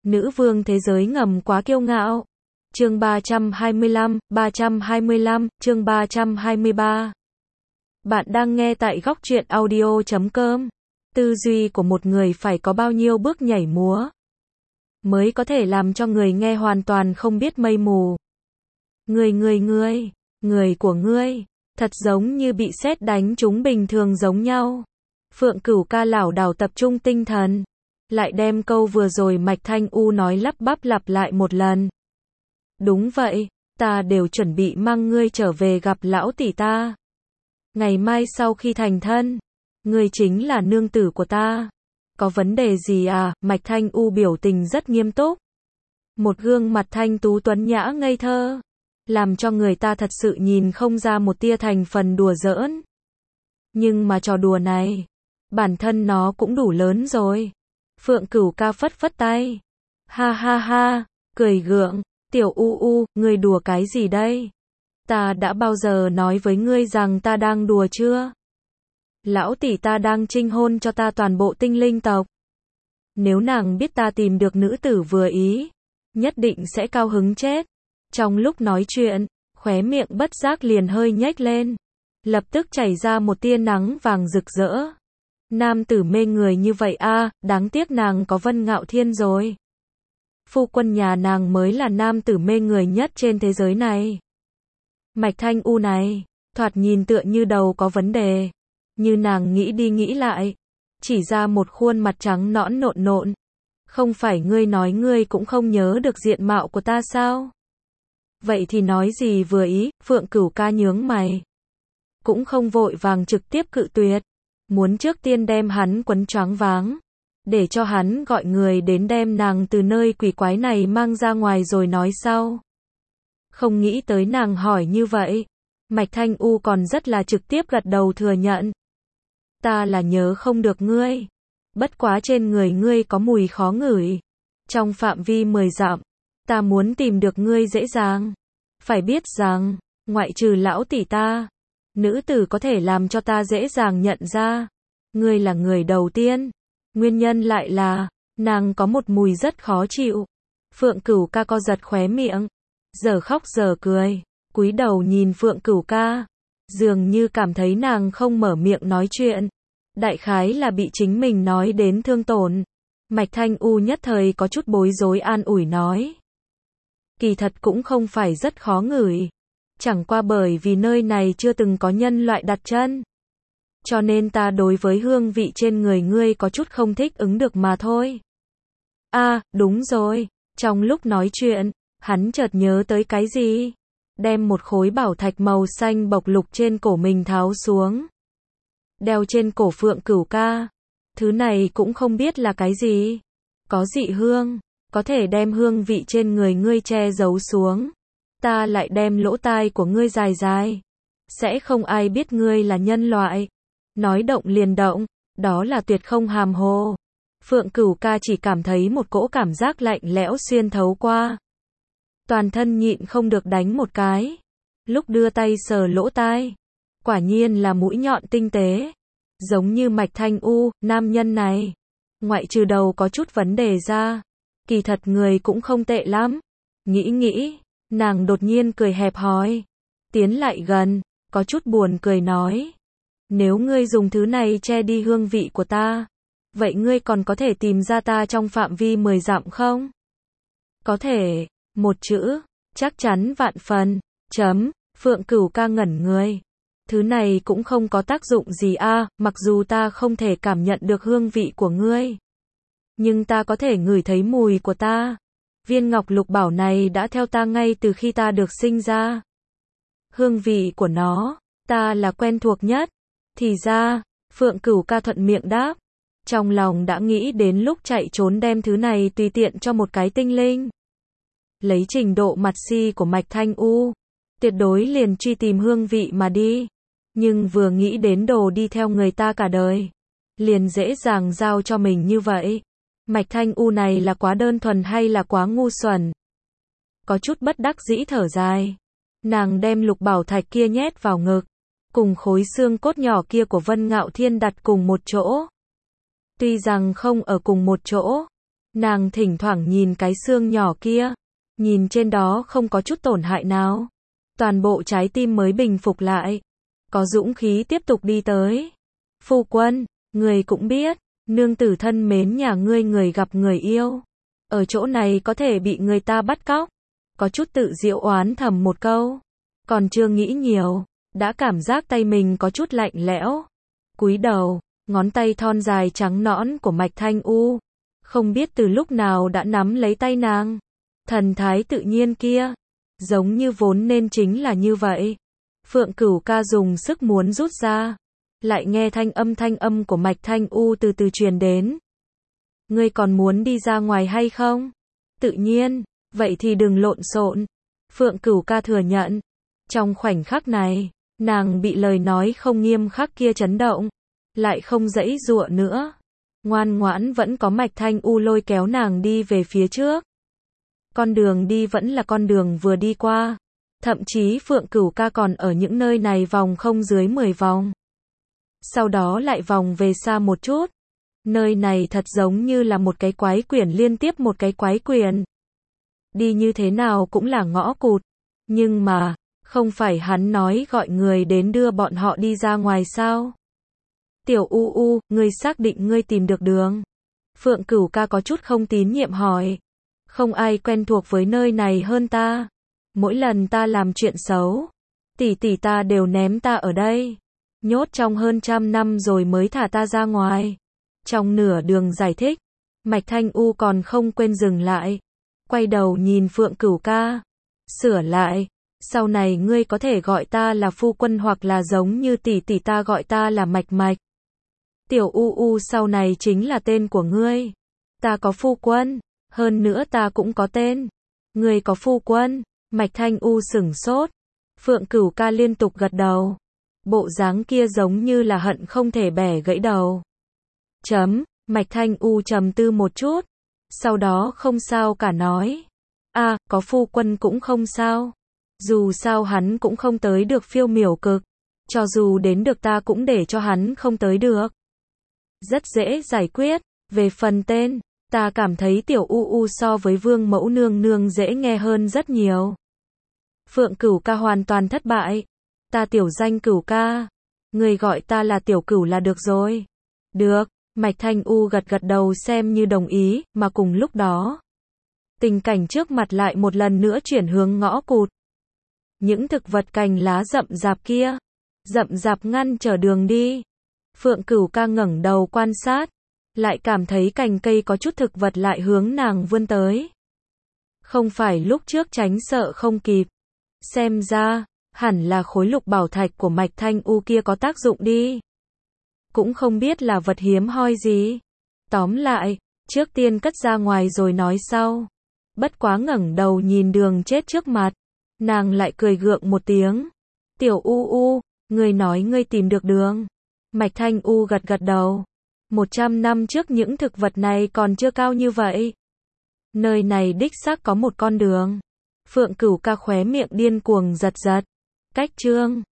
Nữ vương thế giới ngầm quá kiêu ngạo. Chương 325, chương 323. Bạn đang nghe tại góc truyện audio.com. Tư duy của một người phải có bao nhiêu bước nhảy múa mới có thể làm cho người nghe hoàn toàn không biết mây mù. Người của ngươi, thật giống như bị sét đánh trúng bình thường giống nhau. Phượng Cửu Ca lảo đảo tập trung tinh thần, lại đem câu vừa rồi Mạch Thanh U nói lắp bắp lặp lại một lần. Đúng vậy, ta đều chuẩn bị mang ngươi trở về gặp lão tỷ ta. Ngày mai sau khi thành thân, ngươi chính là nương tử của ta. Có vấn đề gì à? Mạch Thanh U biểu tình rất nghiêm túc. Một gương mặt thanh tú tuấn nhã ngây thơ, làm cho người ta thật sự nhìn không ra một tia thành phần đùa giỡn. Nhưng mà trò đùa này, bản thân nó cũng đủ lớn rồi. Phượng Cửu Ca phất phất tay. Ha ha ha, cười gượng. Tiểu U, ngươi đùa cái gì đây? Ta đã bao giờ nói với ngươi rằng ta đang đùa chưa? Lão tỷ ta đang trinh hôn cho ta toàn bộ tinh linh tộc. Nếu nàng biết ta tìm được nữ tử vừa ý, nhất định sẽ cao hứng chết. Trong lúc nói chuyện, khóe miệng bất giác liền hơi nhếch lên, lập tức chảy ra một tia nắng vàng rực rỡ. Nam tử mê người như vậy a, đáng tiếc nàng có Vân Ngạo Thiên rồi. Phu quân nhà nàng mới là nam tử mê người nhất trên thế giới này. Mạch Thanh U này, thoạt nhìn tựa như đầu có vấn đề. Như nàng nghĩ đi nghĩ lại, chỉ ra một khuôn mặt trắng nõn nộn nộn. Không phải ngươi nói ngươi cũng không nhớ được diện mạo của ta sao? Vậy thì nói gì vừa ý? Phượng Cửu Ca nhướng mày, cũng không vội vàng trực tiếp cự tuyệt, muốn trước tiên đem hắn quấn choáng váng, để cho hắn gọi người đến đem nàng từ nơi quỷ quái này mang ra ngoài rồi nói sau. Không nghĩ tới nàng hỏi như vậy, Mạch Thanh U còn rất là trực tiếp gật đầu thừa nhận. Ta là nhớ không được ngươi, bất quá trên người ngươi có mùi khó ngửi. Trong phạm vi 10 dặm, ta muốn tìm được ngươi dễ dàng. Phải biết rằng, ngoại trừ lão tỷ ta, nữ tử có thể làm cho ta dễ dàng nhận ra. Ngươi là người đầu tiên. Nguyên nhân lại là, nàng có một mùi rất khó chịu. Phượng Cửu Ca co giật khóe miệng, giờ khóc giờ cười, cúi đầu nhìn Phượng Cửu Ca, dường như cảm thấy nàng không mở miệng nói chuyện, đại khái là bị chính mình nói đến thương tổn. Mạch Thanh U nhất thời có chút bối rối an ủi nói. Kỳ thật cũng không phải rất khó ngửi, chẳng qua bởi vì nơi này chưa từng có nhân loại đặt chân, cho nên ta đối với hương vị trên người ngươi có chút không thích ứng được mà thôi. À, đúng rồi, trong lúc nói chuyện, hắn chợt nhớ tới cái gì, đem một khối bảo thạch màu xanh bộc lục trên cổ mình tháo xuống, đeo trên cổ Phượng Cửu Ca. Thứ này cũng không biết là cái gì, có dị hương, có thể đem hương vị trên người ngươi che giấu xuống. Ta lại đem lỗ tai của ngươi dài dài, sẽ không ai biết ngươi là nhân loại. Nói động liền động, đó là tuyệt không hàm hồ. Phượng Cửu Ca chỉ cảm thấy một cỗ cảm giác lạnh lẽo xuyên thấu qua, toàn thân nhịn không được đánh một cái. Lúc đưa tay sờ lỗ tai, quả nhiên là mũi nhọn tinh tế, giống như Mạch Thanh U. Nam nhân này, ngoại trừ đầu có chút vấn đề ra, kỳ thật người cũng không tệ lắm. Nghĩ, nàng đột nhiên cười hẹp hòi, tiến lại gần, có chút buồn cười nói. Nếu ngươi dùng thứ này che đi hương vị của ta, vậy ngươi còn có thể tìm ra ta trong phạm vi 10 dặm không? Có thể. Một chữ, chắc chắn vạn phần. Phượng Cửu Ca ngẩn người. Thứ này cũng không có tác dụng gì a, mặc dù ta không thể cảm nhận được hương vị của ngươi, nhưng ta có thể ngửi thấy mùi của ta. Viên ngọc lục bảo này đã theo ta ngay từ khi ta được sinh ra. Hương vị của nó, ta là quen thuộc nhất. Thì ra, Phượng Cửu Ca thuận miệng đáp, trong lòng đã nghĩ đến lúc chạy trốn đem thứ này tùy tiện cho một cái tinh linh. Lấy trình độ mặt si của Mạch Thanh U, tuyệt đối liền truy tìm hương vị mà đi. Nhưng vừa nghĩ đến đồ đi theo người ta cả đời, liền dễ dàng giao cho mình như vậy. Mạch Thanh U này là quá đơn thuần hay là quá ngu xuẩn? Có chút bất đắc dĩ thở dài, nàng đem lục bảo thạch kia nhét vào ngực, cùng khối xương cốt nhỏ kia của Vân Ngạo Thiên đặt cùng một chỗ. Tuy rằng không ở cùng một chỗ, Nàng thỉnh thoảng nhìn cái xương nhỏ kia, nhìn trên đó không có chút tổn hại nào. Toàn bộ trái tim mới bình phục lại, có dũng khí tiếp tục đi tới. Phu quân, người cũng biết, nương tử thân mến nhà ngươi người gặp người yêu. Ở chỗ này có thể bị người ta bắt cóc. Có chút tự giễu oán thầm một câu. Còn chưa nghĩ nhiều, đã cảm giác tay mình có chút lạnh lẽo. Cúi đầu, ngón tay thon dài trắng nõn của Mạch Thanh U, không biết từ lúc nào đã nắm lấy tay nàng. Thần thái tự nhiên kia, giống như vốn nên chính là như vậy. Phượng Cửu Ca dùng sức muốn rút ra, lại nghe thanh âm của Mạch Thanh U từ từ truyền đến. Ngươi còn muốn đi ra ngoài hay không? Tự nhiên, vậy thì đừng lộn xộn. Phượng Cửu Ca thừa nhận. Trong khoảnh khắc này, nàng bị lời nói không nghiêm khắc kia chấn động, lại không giãy giụa nữa. Ngoan ngoãn vẫn có Mạch Thanh U lôi kéo nàng đi về phía trước. Con đường đi vẫn là con đường vừa đi qua. Thậm chí Phượng Cửu Ca còn ở những nơi này vòng không dưới 10 vòng. Sau đó lại vòng về xa một chút. Nơi này thật giống như là một cái quái quyển liên tiếp một cái quái quyển. Đi như thế nào cũng là ngõ cụt. Nhưng mà, không phải hắn nói gọi người đến đưa bọn họ đi ra ngoài sao? Tiểu U, ngươi xác định ngươi tìm được đường? Phượng Cửu Ca có chút không tín nhiệm hỏi. Không ai quen thuộc với nơi này hơn ta. Mỗi lần ta làm chuyện xấu, tỷ tỷ ta đều ném ta ở đây, nhốt trong hơn 100 năm rồi mới thả ta ra ngoài. Trong nửa đường giải thích, Mạch Thanh U còn không quên dừng lại, quay đầu nhìn Phượng Cửu Ca, sửa lại, sau này ngươi có thể gọi ta là phu quân hoặc là giống như tỷ tỷ ta gọi ta là Mạch Mạch. Tiểu U sau này chính là tên của ngươi. Ta có phu quân, hơn nữa ta cũng có tên. Ngươi có phu quân? Mạch Thanh U sửng sốt. Phượng Cửu Ca liên tục gật đầu. Bộ dáng kia giống như là hận không thể bẻ gãy đầu. Mạch Thanh U trầm tư một chút, sau đó không sao cả nói. Có phu quân cũng không sao. Dù sao hắn cũng không tới được Phiêu Miểu Cực. Cho dù đến được ta cũng để cho hắn không tới được. Rất dễ giải quyết. Về phần tên, ta cảm thấy Tiểu U so với Vương Mẫu Nương Nương dễ nghe hơn rất nhiều. Phượng Cửu Ca hoàn toàn thất bại. Ta tiểu danh Cửu Ca. Người gọi ta là Tiểu Cửu là được rồi. Được, Mạch Thanh U gật đầu xem như đồng ý, mà cùng lúc đó, tình cảnh trước mặt lại một lần nữa chuyển hướng ngõ cụt. Những thực vật cành lá rậm rạp ngăn trở đường đi. Phượng Cửu Ca ngẩng đầu quan sát, lại cảm thấy cành cây có chút thực vật lại hướng nàng vươn tới. Không phải lúc trước tránh sợ không kịp. Xem ra, hẳn là khối lục bảo thạch của Mạch Thanh U kia có tác dụng đi. Cũng không biết là vật hiếm hoi gì. Tóm lại, trước tiên cất ra ngoài rồi nói sau. Bất quá ngẩng đầu nhìn đường chết trước mặt, nàng lại cười gượng một tiếng. Tiểu U, ngươi nói ngươi tìm được đường. Mạch Thanh U gật đầu. 100 năm trước những thực vật này còn chưa cao như vậy. Nơi này đích xác có một con đường. Phượng Cửu Ca khóe miệng điên cuồng giật. Cách chương